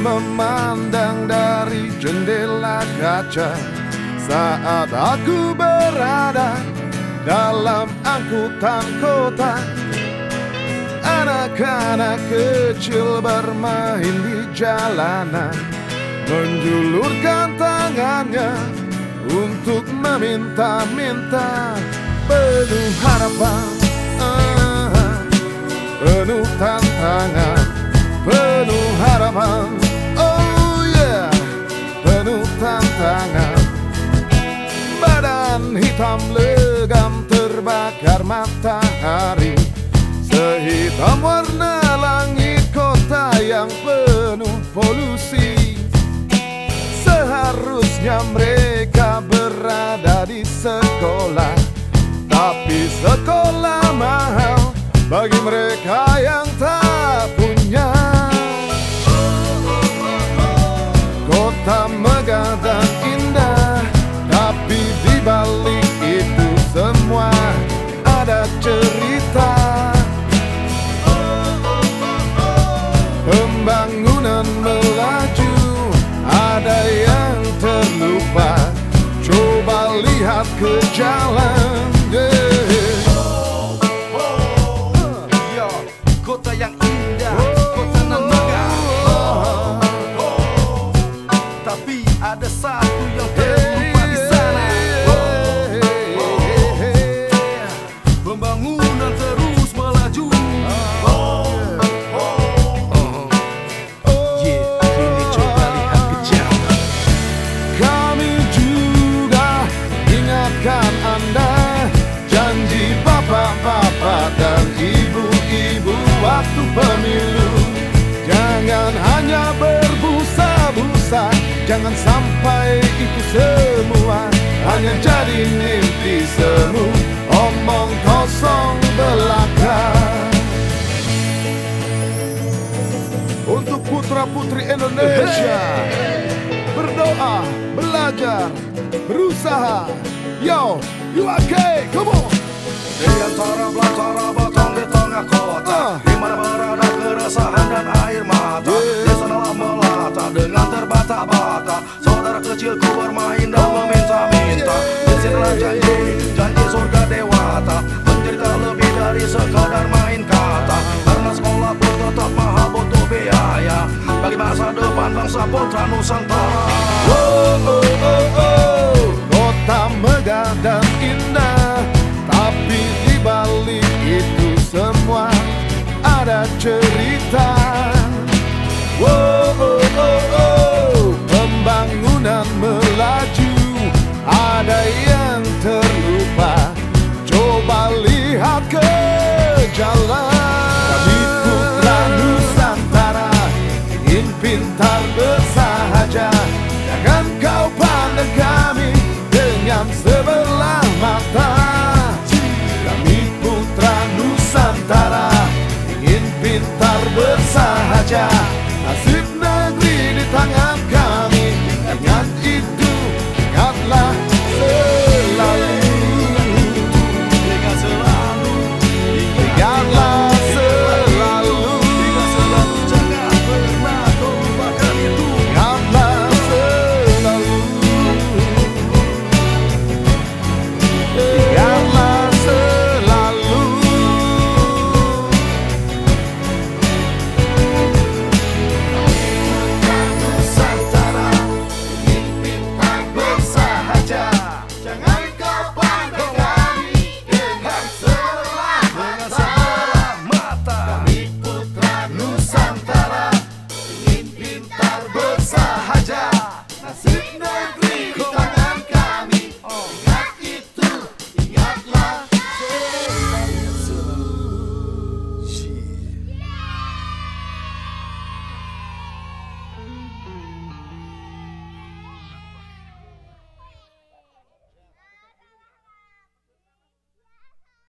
memandang dari jendela kaca saat aku berada dalam angkutan kota. Anak-anak kecil bermain di jalanan, menjulurkan tangannya untuk meminta-minta. Penuh harapan, penuh tantangan, penuh harapan, oh yeah, penuh tantangan. Badan hitam legam terbakar matahari, sehitam warna langit kota yang penuh polusi. Seharusnya mereka berada di sekolah, tapi sekolah mahal bagi mereka yang tak punya. Kota megah dan indah, tapi di balik itu semua ada cerita. Pembangunan melaju, ada yang terlupa. Coba lihat ke jalan, kota yang indah, kota nan megah, tapi ada satu yang terlupa di sana. Pembangunan terus melaju. Ini coba lihat ke jalan. Kami juga ingatkan Anda, janji bapak-bapak dan ibu-ibu waktu pemilu. Jangan hanya berbusa-busa, jangan sampai itu semua hanya jadi mimpi semu, omong kosong belaka. Untuk putra-putri Indonesia, berdoa, belajar, berusaha. Yo, you okay? Come on. Di antara belantara batang di tengah kota, di mana berada keresahan dan air mata. Di sanalah melata dengan terbata-bata saudara kecilku bermain dan meminta-minta. Di sinilah janji surga dewata, mencerita lebih dari sekadar main kata. Karena sekolah pun tetap mahal, butuh biaya bagi masa depan bangsa putra Nusantara. Oh, oh, oh, oh. Kota megah dan indah, tapi di balik itu semua ada cerita. Oh, oh, oh, oh. Pembangunan melaju, ada yang terlupa. Coba lihat ke jalan. Kami putra Nusantara, ingin pintar bersahaja. Jangan kau pandang kami dengan sebelah mata.